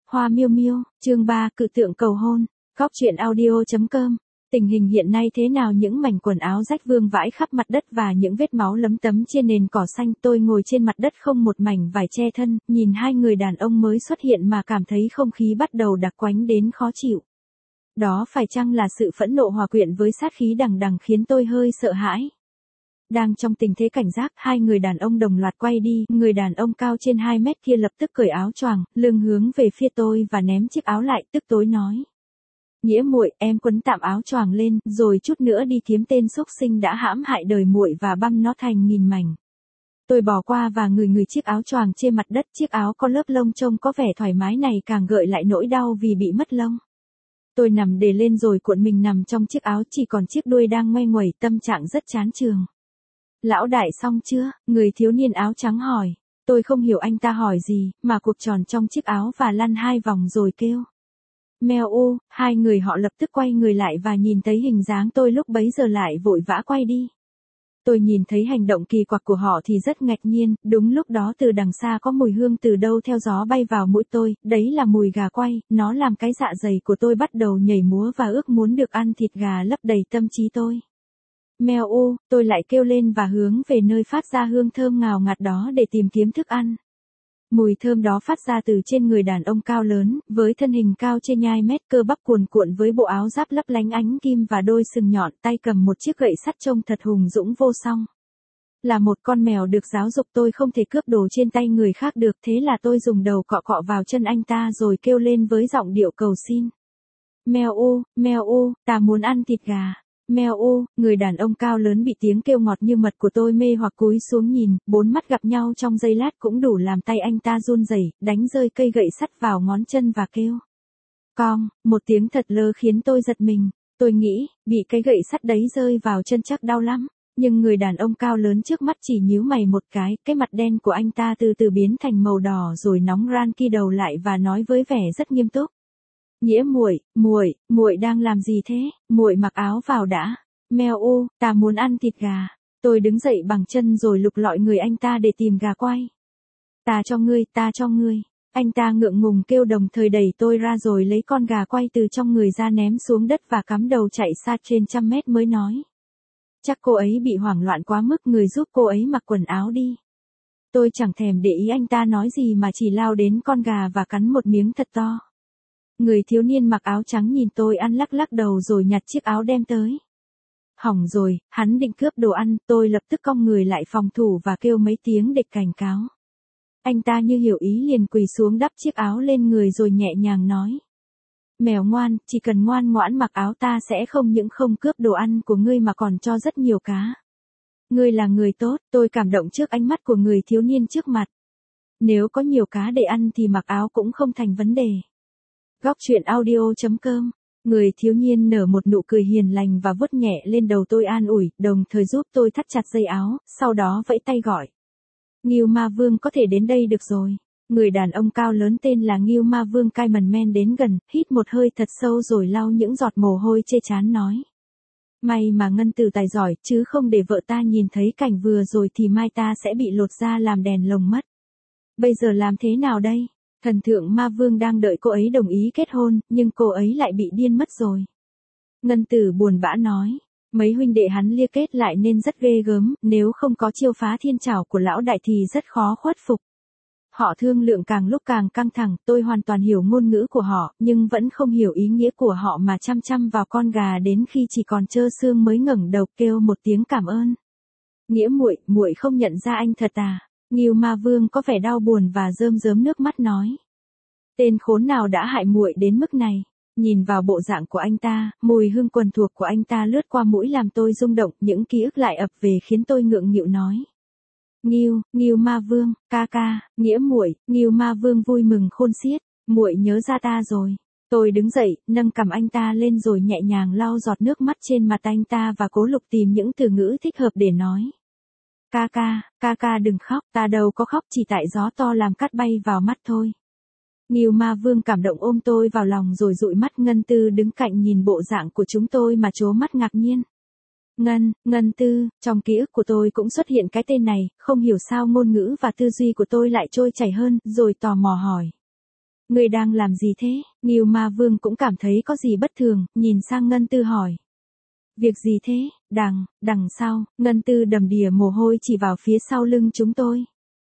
Hoa miêu miêu, chương 3, cự tượng cầu hôn. Góc truyện audio.com. Tình hình hiện nay thế nào? Những mảnh quần áo rách vương vãi khắp mặt đất và những vết máu lấm tấm trên nền cỏ xanh. Tôi ngồi trên mặt đất không một mảnh vải che thân, nhìn hai người đàn ông mới xuất hiện mà cảm thấy không khí bắt đầu đặc quánh đến khó chịu. Đó phải chăng là sự phẫn nộ hòa quyện với sát khí đằng đằng khiến tôi hơi sợ hãi. Đang trong tình thế cảnh giác, hai người đàn ông đồng loạt quay đi, người đàn ông cao trên 2 mét kia lập tức cởi áo choàng, lưng hướng về phía tôi và ném chiếc áo lại, tức tối nói: "Nghĩa muội, em quấn tạm áo choàng lên, rồi chút nữa đi kiếm tên xúc sinh đã hãm hại đời muội và băm nó thành nghìn mảnh." Tôi bỏ qua và ngửi chiếc áo choàng trên mặt đất, chiếc áo có lớp lông trông có vẻ thoải mái này càng gợi lại nỗi đau vì bị mất lông. Tôi nằm đề lên rồi cuộn mình nằm trong chiếc áo, chỉ còn chiếc đuôi đang ngoe nguẩy, tâm trạng rất chán chường. "Lão đại xong chưa?" Người thiếu niên áo trắng hỏi. Tôi không hiểu anh ta hỏi gì, mà cuộc tròn trong chiếc áo và lăn 2 vòng rồi kêu: "Mèo ô." Hai người họ lập tức quay người lại và nhìn thấy hình dáng tôi lúc bấy giờ lại vội vã quay đi. Tôi nhìn thấy hành động kỳ quặc của họ thì rất ngạc nhiên, đúng lúc đó từ đằng xa có mùi hương từ đâu theo gió bay vào mũi tôi, đấy là mùi gà quay, nó làm cái dạ dày của tôi bắt đầu nhảy múa và ước muốn được ăn thịt gà lấp đầy tâm trí tôi. "Mèo ô." Tôi lại kêu lên và hướng về nơi phát ra hương thơm ngào ngạt đó để tìm kiếm thức ăn. Mùi thơm đó phát ra từ trên người đàn ông cao lớn, với thân hình cao trên 2 mét, cơ bắp cuồn cuộn với bộ áo giáp lấp lánh ánh kim và đôi sừng nhọn, tay cầm một chiếc gậy sắt trông thật hùng dũng vô song. Là một con mèo được giáo dục, tôi không thể cướp đồ trên tay người khác được, thế là tôi dùng đầu cọ cọ vào chân anh ta rồi kêu lên với giọng điệu cầu xin: mèo ô, ta muốn ăn thịt gà." "Mèo ô." Người đàn ông cao lớn bị tiếng kêu ngọt như mật của tôi mê hoặc, cúi xuống nhìn, 4 mắt gặp nhau trong giây lát cũng đủ làm tay anh ta run rẩy, đánh rơi cây gậy sắt vào ngón chân và kêu: "Cong." Một tiếng thật lơ khiến tôi giật mình. Tôi nghĩ, bị cái gậy sắt đấy rơi vào chân chắc đau lắm. Nhưng người đàn ông cao lớn trước mắt chỉ nhíu mày một cái mặt đen của anh ta từ từ biến thành màu đỏ rồi nóng ran ki đầu lại và nói với vẻ rất nghiêm túc: "Nghĩa muội đang làm gì thế? Muội mặc áo vào đã." "Mèo ô, ta muốn ăn thịt gà." Tôi đứng dậy bằng chân rồi lục lọi người anh ta để tìm gà quay. Ta cho ngươi." Anh ta ngượng ngùng kêu, đồng thời đẩy tôi ra rồi lấy con gà quay từ trong người ra ném xuống đất và cắm đầu chạy xa trên 100 mét mới nói: "Chắc cô ấy bị hoảng loạn quá mức, người giúp cô ấy mặc quần áo đi." Tôi chẳng thèm để ý anh ta nói gì mà chỉ lao đến con gà và cắn một miếng thật to. Người thiếu niên mặc áo trắng nhìn tôi ăn, lắc lắc đầu rồi nhặt chiếc áo đem tới. Hỏng rồi, hắn định cướp đồ ăn. Tôi lập tức cong người lại phòng thủ và kêu mấy tiếng để cảnh cáo. Anh ta như hiểu ý liền quỳ xuống đắp chiếc áo lên người rồi nhẹ nhàng nói: "Mèo ngoan, chỉ cần ngoan ngoãn mặc áo ta sẽ không những không cướp đồ ăn của ngươi mà còn cho rất nhiều cá. Ngươi là người tốt." Tôi cảm động trước ánh mắt của người thiếu niên trước mặt. Nếu có nhiều cá để ăn thì mặc áo cũng không thành vấn đề. Góc truyện audio.com. Người thiếu niên nở một nụ cười hiền lành và vuốt nhẹ lên đầu tôi an ủi, đồng thời giúp tôi thắt chặt dây áo, sau đó vẫy tay gọi: "Ngưu Ma Vương có thể đến đây được rồi." Người đàn ông cao lớn tên là Ngưu Ma Vương Cayman Man đến gần, hít một hơi thật sâu rồi lau những giọt mồ hôi chê chán nói: "May mà Ngân Tử tài giỏi, chứ không để vợ ta nhìn thấy cảnh vừa rồi thì mai ta sẽ bị lột da làm đèn lồng mất. Bây giờ làm thế nào đây? Thần thượng Ma Vương đang đợi cô ấy đồng ý kết hôn, nhưng cô ấy lại bị điên mất rồi." Ngân Tử buồn bã nói. Mấy huynh đệ hắn lia kết lại nên rất ghê gớm, nếu không có chiêu phá thiên trảo của lão đại thì rất khó khuất phục. Họ thương lượng càng lúc càng căng thẳng, tôi hoàn toàn hiểu ngôn ngữ của họ, nhưng vẫn không hiểu ý nghĩa của họ mà chăm chăm vào con gà đến khi chỉ còn trơ xương mới ngẩng đầu kêu một tiếng cảm ơn. "Nghĩa muội không nhận ra anh thật à?" Ngưu Ma Vương có vẻ đau buồn và rơm rớm nước mắt nói. "Tên khốn nào đã hại muội đến mức này?" Nhìn vào bộ dạng của anh ta, mùi hương quen thuộc của anh ta lướt qua mũi làm tôi rung động, những ký ức lại ập về khiến tôi ngượng nghịu nói: Ngưu Ma Vương, ca ca, Nghĩa muội." Ngưu Ma Vương vui mừng khôn xiết: "Muội nhớ ra ta rồi." Tôi đứng dậy, nâng cằm anh ta lên rồi nhẹ nhàng lau giọt nước mắt trên mặt anh ta và cố lục tìm những từ ngữ thích hợp để nói: ca ca đừng khóc, ta đâu có khóc, chỉ tại gió to làm cát bay vào mắt thôi." Ngưu Ma Vương cảm động ôm tôi vào lòng rồi dụi mắt. Ngân Tư đứng cạnh nhìn bộ dạng của chúng tôi mà trố mắt ngạc nhiên. Ngân Tư, trong ký ức của tôi cũng xuất hiện cái tên này, không hiểu sao ngôn ngữ và tư duy của tôi lại trôi chảy hơn, rồi tò mò hỏi: Ngươi đang làm gì thế? Ngưu Ma Vương cũng cảm thấy có gì bất thường, nhìn sang Ngân Tư hỏi. Việc gì thế? Đằng sau, Ngân Tư đầm đìa mồ hôi chỉ vào phía sau lưng chúng tôi.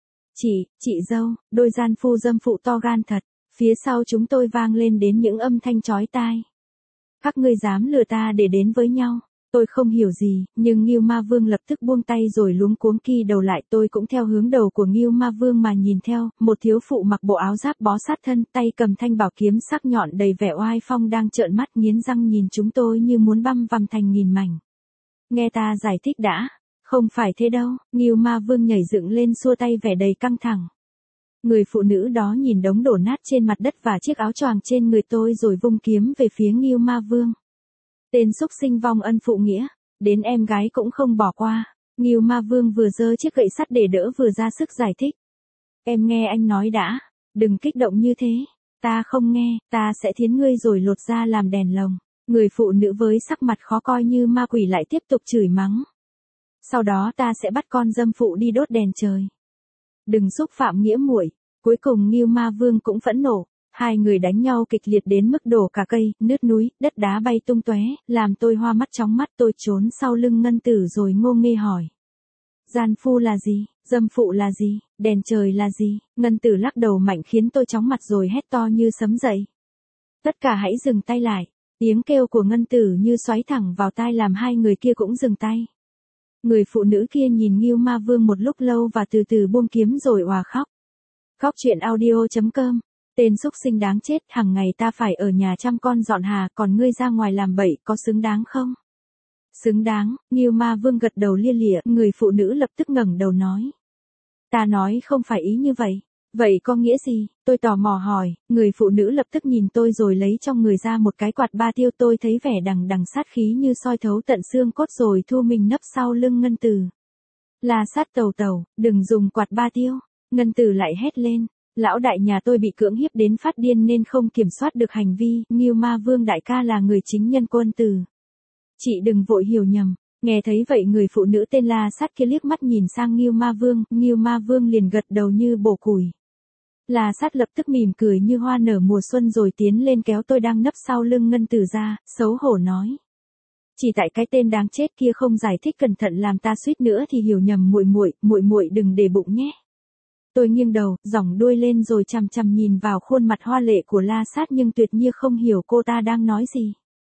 Chị dâu, đôi gian phu dâm phụ to gan thật, phía sau chúng tôi vang lên đến những âm thanh chói tai. Các ngươi dám lừa ta để đến với nhau. Tôi không hiểu gì, nhưng Ngưu Ma Vương lập tức buông tay rồi luống cuống ki đầu lại. Tôi cũng theo hướng đầu của Ngưu Ma Vương mà nhìn theo, một thiếu phụ mặc bộ áo giáp bó sát thân, tay cầm thanh bảo kiếm sắc nhọn đầy vẻ oai phong đang trợn mắt nghiến răng nhìn chúng tôi như muốn băm vằm thành nghìn mảnh. Nghe ta giải thích đã, không phải thế đâu. Ngưu Ma Vương nhảy dựng lên xua tay vẻ đầy căng thẳng. Người phụ nữ đó nhìn đống đổ nát trên mặt đất và chiếc áo choàng trên người tôi rồi vung kiếm về phía Ngưu Ma Vương. Tên xúc sinh vong ân phụ nghĩa, đến em gái cũng không bỏ qua. Ngưu Ma Vương vừa giơ chiếc gậy sắt để đỡ vừa ra sức giải thích. Em nghe anh nói đã, đừng kích động như thế. Ta không nghe, ta sẽ thiến ngươi rồi lột ra làm đèn lồng. Người phụ nữ với sắc mặt khó coi như ma quỷ lại tiếp tục chửi mắng. Sau đó ta sẽ bắt con dâm phụ đi đốt đèn trời. Đừng xúc phạm nghĩa muội. Cuối cùng Ngưu Ma Vương cũng phẫn nộ. Hai người đánh nhau kịch liệt đến mức đổ cả cây, nứt núi, đất đá bay tung tóe, làm tôi hoa mắt chóng mắt. Tôi trốn sau lưng Ngân Tử rồi ngô nghê hỏi. Gian phu là gì? Dâm phụ là gì? Đèn trời là gì? Ngân Tử lắc đầu mạnh khiến tôi chóng mặt rồi hét to như sấm dậy. Tất cả hãy dừng tay lại. Tiếng kêu của Ngân Tử như xoáy thẳng vào tai làm hai người kia cũng dừng tay. Người phụ nữ kia nhìn Ngưu Ma Vương một lúc lâu và từ từ buông kiếm rồi òa khóc. Khóc chuyện audio.com. Tên xúc sinh đáng chết, hàng ngày ta phải ở nhà chăm con dọn hà, còn ngươi ra ngoài làm bậy, có xứng đáng không? Xứng đáng. Ngưu Ma Vương gật đầu lia lịa. Người phụ nữ lập tức ngẩng đầu nói. Ta nói không phải ý như vậy. Vậy có nghĩa gì? Tôi tò mò hỏi. Người phụ nữ lập tức nhìn tôi rồi lấy trong người ra một cái quạt ba tiêu. Tôi thấy vẻ đằng sát khí như soi thấu tận xương cốt rồi thu mình nấp sau lưng Ngân Tử. La Sát tàu, đừng dùng quạt ba tiêu. Ngân Tử lại hét lên. Lão đại nhà tôi bị cưỡng hiếp đến phát điên nên không kiểm soát được hành vi. Ngưu Ma Vương đại ca là người chính nhân quân tử. Chị đừng vội hiểu nhầm. Nghe thấy vậy người phụ nữ tên La Sát kia liếc mắt nhìn sang Ngưu Ma Vương liền gật đầu như bổ củi. La Sát lập tức mỉm cười như hoa nở mùa xuân rồi tiến lên kéo tôi đang nấp sau lưng Ngân Tử ra, xấu hổ nói. Chỉ tại cái tên đáng chết kia không giải thích cẩn thận làm ta suýt nữa thì hiểu nhầm muội đừng để bụng nhé. Tôi nghiêng đầu, giỏng đuôi lên rồi chằm chằm nhìn vào khuôn mặt hoa lệ của La Sát nhưng tuyệt nhiên không hiểu cô ta đang nói gì.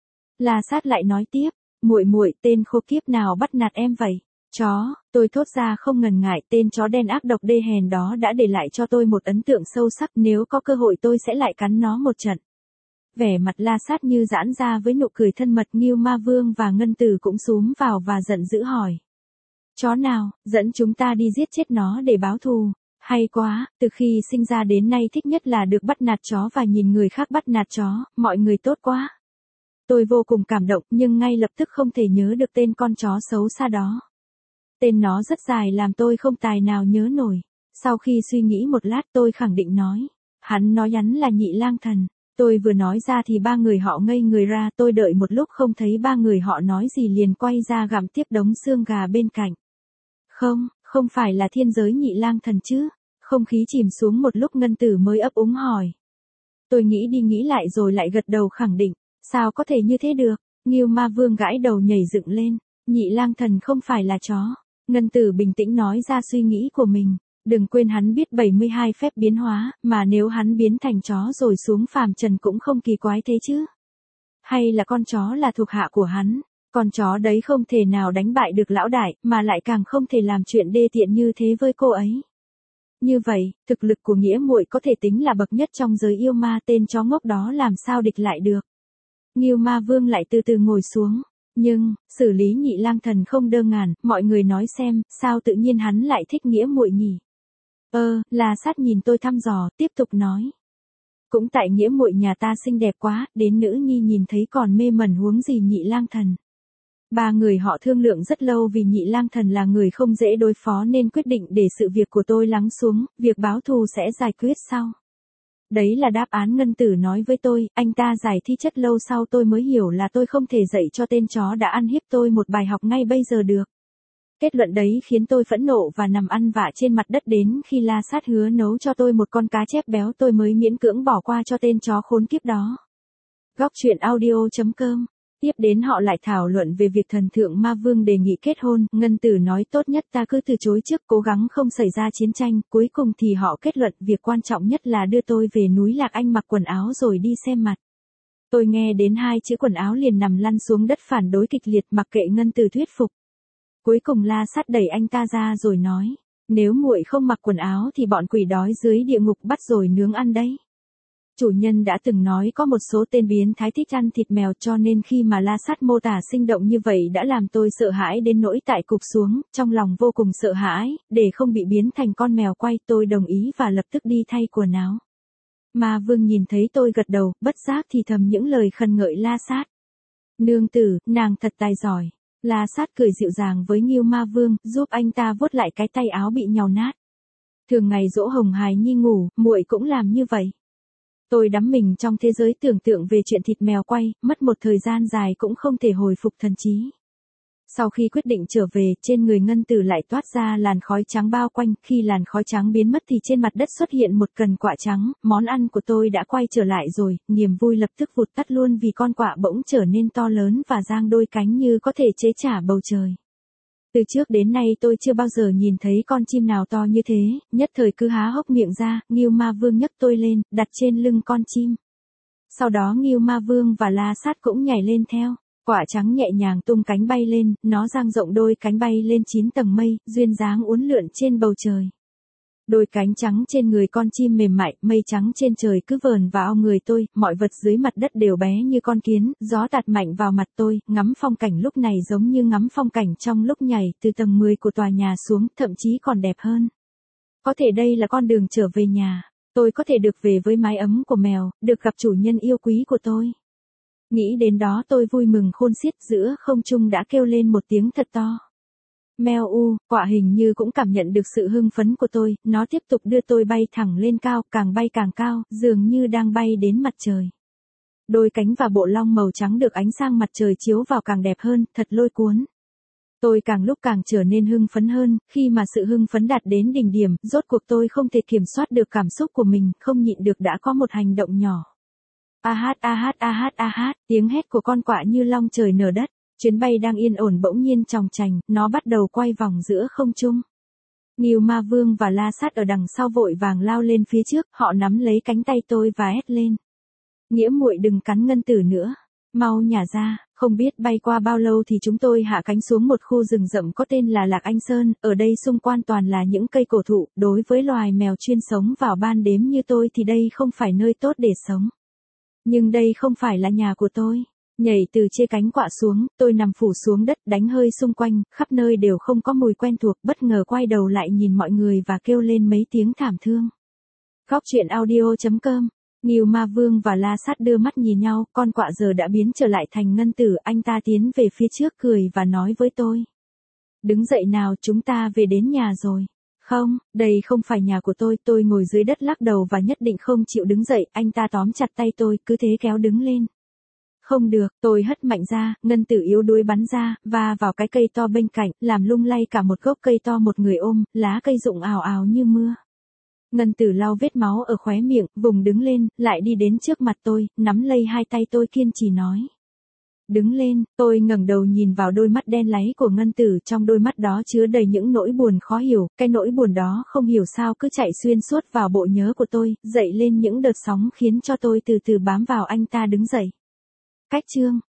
La Sát lại nói tiếp, muội tên khốn kiếp nào bắt nạt em vậy? Chó, tôi thốt ra không ngần ngại, tên chó đen ác độc đê hèn đó đã để lại cho tôi một ấn tượng sâu sắc, nếu có cơ hội tôi sẽ lại cắn nó một trận. Vẻ mặt La Sát như giãn ra với nụ cười thân mật. Ngưu Ma Vương và Ngân Tử cũng xúm vào và giận dữ hỏi. Chó nào, dẫn chúng ta đi giết chết nó để báo thù. Hay quá, từ khi sinh ra đến nay thích nhất là được bắt nạt chó và nhìn người khác bắt nạt chó, mọi người tốt quá. Tôi vô cùng cảm động nhưng ngay lập tức không thể nhớ được tên con chó xấu xa đó. Tên nó rất dài làm tôi không tài nào nhớ nổi. Sau khi suy nghĩ một lát tôi khẳng định nói. Hắn nói hắn là Nhị Lang Thần. Tôi vừa nói ra thì ba người họ ngây người ra. Tôi đợi một lúc không thấy ba người họ nói gì liền quay ra gặm tiếp đống xương gà bên cạnh. Không phải là thiên giới Nhị Lang Thần chứ? Không khí chìm xuống một lúc Ngân Tử mới ấp úng hỏi. Tôi nghĩ đi nghĩ lại rồi lại gật đầu khẳng định. Sao có thể như thế được? Ngưu Ma Vương gãi đầu nhảy dựng lên. Nhị Lang Thần không phải là chó. Ngân Tử bình tĩnh nói ra suy nghĩ của mình. Đừng quên hắn biết 72 phép biến hóa, mà nếu hắn biến thành chó rồi xuống phàm trần cũng không kỳ quái thế chứ. Hay là con chó là thuộc hạ của hắn? Con chó đấy không thể nào đánh bại được lão đại, mà lại càng không thể làm chuyện đê tiện như thế với cô ấy. Như vậy, thực lực của nghĩa muội có thể tính là bậc nhất trong giới yêu ma, tên chó ngốc đó làm sao địch lại được. Ngưu Ma Vương lại từ từ ngồi xuống. Nhưng, xử lý Nhị Lang Thần không đơn giản, mọi người nói xem, sao tự nhiên hắn lại thích nghĩa muội nhỉ? La Sát nhìn tôi thăm dò, tiếp tục nói. Cũng tại nghĩa muội nhà ta xinh đẹp quá, đến nữ nhi nhìn thấy còn mê mẩn huống gì Nhị Lang Thần. Ba người họ thương lượng rất lâu vì Nhị Lang Thần là người không dễ đối phó nên quyết định để sự việc của tôi lắng xuống, việc báo thù sẽ giải quyết sau. Đấy là đáp án Ngân Tử nói với tôi, anh ta giải thi chất lâu sau tôi mới hiểu là tôi không thể dạy cho tên chó đã ăn hiếp tôi một bài học ngay bây giờ được. Kết luận đấy khiến tôi phẫn nộ và nằm ăn vạ trên mặt đất đến khi La Sát hứa nấu cho tôi một con cá chép béo tôi mới miễn cưỡng bỏ qua cho tên chó khốn kiếp đó. Góc truyện audio.com. Tiếp đến họ lại thảo luận về việc thần thượng Ma Vương đề nghị kết hôn, Ngân Tử nói tốt nhất ta cứ từ chối trước, cố gắng không xảy ra chiến tranh, cuối cùng thì họ kết luận việc quan trọng nhất là đưa tôi về núi Lạc Anh mặc quần áo rồi đi xem mặt. Tôi nghe đến 2 chữ quần áo liền nằm lăn xuống đất phản đối kịch liệt mặc kệ Ngân Tử thuyết phục. Cuối cùng La Sát đẩy anh ta ra rồi nói, nếu muội không mặc quần áo thì bọn quỷ đói dưới địa ngục bắt rồi nướng ăn đấy. Chủ nhân đã từng nói có một số tên biến thái thích ăn thịt mèo cho nên khi mà La Sát mô tả sinh động như vậy đã làm tôi sợ hãi đến nỗi tại cụp xuống, trong lòng vô cùng sợ hãi, để không bị biến thành con mèo quay tôi đồng ý và lập tức đi thay quần áo. Ma Vương nhìn thấy tôi gật đầu, bất giác thì thầm những lời khẩn ngợi La Sát. Nương tử, nàng thật tài giỏi. La Sát cười dịu dàng với Ngưu Ma Vương, giúp anh ta vuốt lại cái tay áo bị nhàu nát. Thường ngày dỗ Hồng Hài Nhi ngủ, muội cũng làm như vậy. Tôi đắm mình trong thế giới tưởng tượng về chuyện thịt mèo quay, mất một thời gian dài cũng không thể hồi phục thần trí. Sau khi quyết định trở về, trên người Ngân Tử lại toát ra làn khói trắng bao quanh, khi làn khói trắng biến mất thì trên mặt đất xuất hiện một cần quạ trắng, món ăn của tôi đã quay trở lại rồi, niềm vui lập tức vụt tắt luôn vì con quạ bỗng trở nên to lớn và giang đôi cánh như có thể chế trả bầu trời. Từ trước đến nay tôi chưa bao giờ nhìn thấy con chim nào to như thế, nhất thời cứ há hốc miệng ra, Ngưu Ma Vương nhấc tôi lên, đặt trên lưng con chim. Sau đó Ngưu Ma Vương và La Sát cũng nhảy lên theo. Quạ trắng nhẹ nhàng tung cánh bay lên, nó dang rộng đôi cánh bay lên 9 tầng mây, duyên dáng uốn lượn trên bầu trời. Đôi cánh trắng trên người con chim mềm mại, mây trắng trên trời cứ vờn vào người tôi, mọi vật dưới mặt đất đều bé như con kiến, gió tạt mạnh vào mặt tôi, ngắm phong cảnh lúc này giống như ngắm phong cảnh trong lúc nhảy từ tầng 10 của tòa nhà xuống, thậm chí còn đẹp hơn. Có thể đây là con đường trở về nhà, tôi có thể được về với mái ấm của mèo, được gặp chủ nhân yêu quý của tôi. Nghĩ đến đó tôi vui mừng khôn xiết, giữa không trung đã kêu lên một tiếng thật to. Meo u, quạ hình như cũng cảm nhận được sự hưng phấn của tôi, nó tiếp tục đưa tôi bay thẳng lên cao, càng bay càng cao, dường như đang bay đến mặt trời. Đôi cánh và bộ lông màu trắng được ánh sáng mặt trời chiếu vào càng đẹp hơn, thật lôi cuốn. Tôi càng lúc càng trở nên hưng phấn hơn, khi mà sự hưng phấn đạt đến đỉnh điểm, rốt cuộc tôi không thể kiểm soát được cảm xúc của mình, không nhịn được đã có một hành động nhỏ. A hát, tiếng hét của con quạ như long trời nở đất. Chuyến bay đang yên ổn bỗng nhiên chòng chành, nó bắt đầu quay vòng giữa không trung. Ngưu Ma Vương và La Sát ở đằng sau vội vàng lao lên phía trước, họ nắm lấy cánh tay tôi và hét lên. Nghĩa muội đừng cắn Ngân Tử nữa, mau nhả ra. Không biết bay qua bao lâu thì chúng tôi hạ cánh xuống một khu rừng rậm có tên là Lạc Anh Sơn, ở đây xung quanh toàn là những cây cổ thụ, đối với loài mèo chuyên sống vào ban đêm như tôi thì đây không phải nơi tốt để sống. Nhưng đây không phải là nhà của tôi. Nhảy từ trên cánh quạ xuống, tôi nằm phủ xuống đất, đánh hơi xung quanh, khắp nơi đều không có mùi quen thuộc, bất ngờ quay đầu lại nhìn mọi người và kêu lên mấy tiếng thảm thương. Góc truyện audio.com. Ngưu Ma Vương và La Sát đưa mắt nhìn nhau, con quạ giờ đã biến trở lại thành Ngân Tử, anh ta tiến về phía trước cười và nói với tôi. Đứng dậy nào, chúng ta về đến nhà rồi. Không, đây không phải nhà của tôi ngồi dưới đất lắc đầu và nhất định không chịu đứng dậy, anh ta tóm chặt tay tôi, cứ thế kéo đứng lên. Không được, tôi hất mạnh ra, Ngân Tử yếu đuối bắn ra, và vào cái cây to bên cạnh, làm lung lay cả một gốc cây to một người ôm, lá cây rụng ào ào như mưa. Ngân Tử lau vết máu ở khóe miệng, vùng đứng lên, lại đi đến trước mặt tôi, nắm lấy hai tay tôi kiên trì nói. Đứng lên, tôi ngẩng đầu nhìn vào đôi mắt đen láy của Ngân Tử, trong đôi mắt đó chứa đầy những nỗi buồn khó hiểu, cái nỗi buồn đó không hiểu sao cứ chạy xuyên suốt vào bộ nhớ của tôi, dậy lên những đợt sóng khiến cho tôi từ từ bám vào anh ta đứng dậy. Cách chương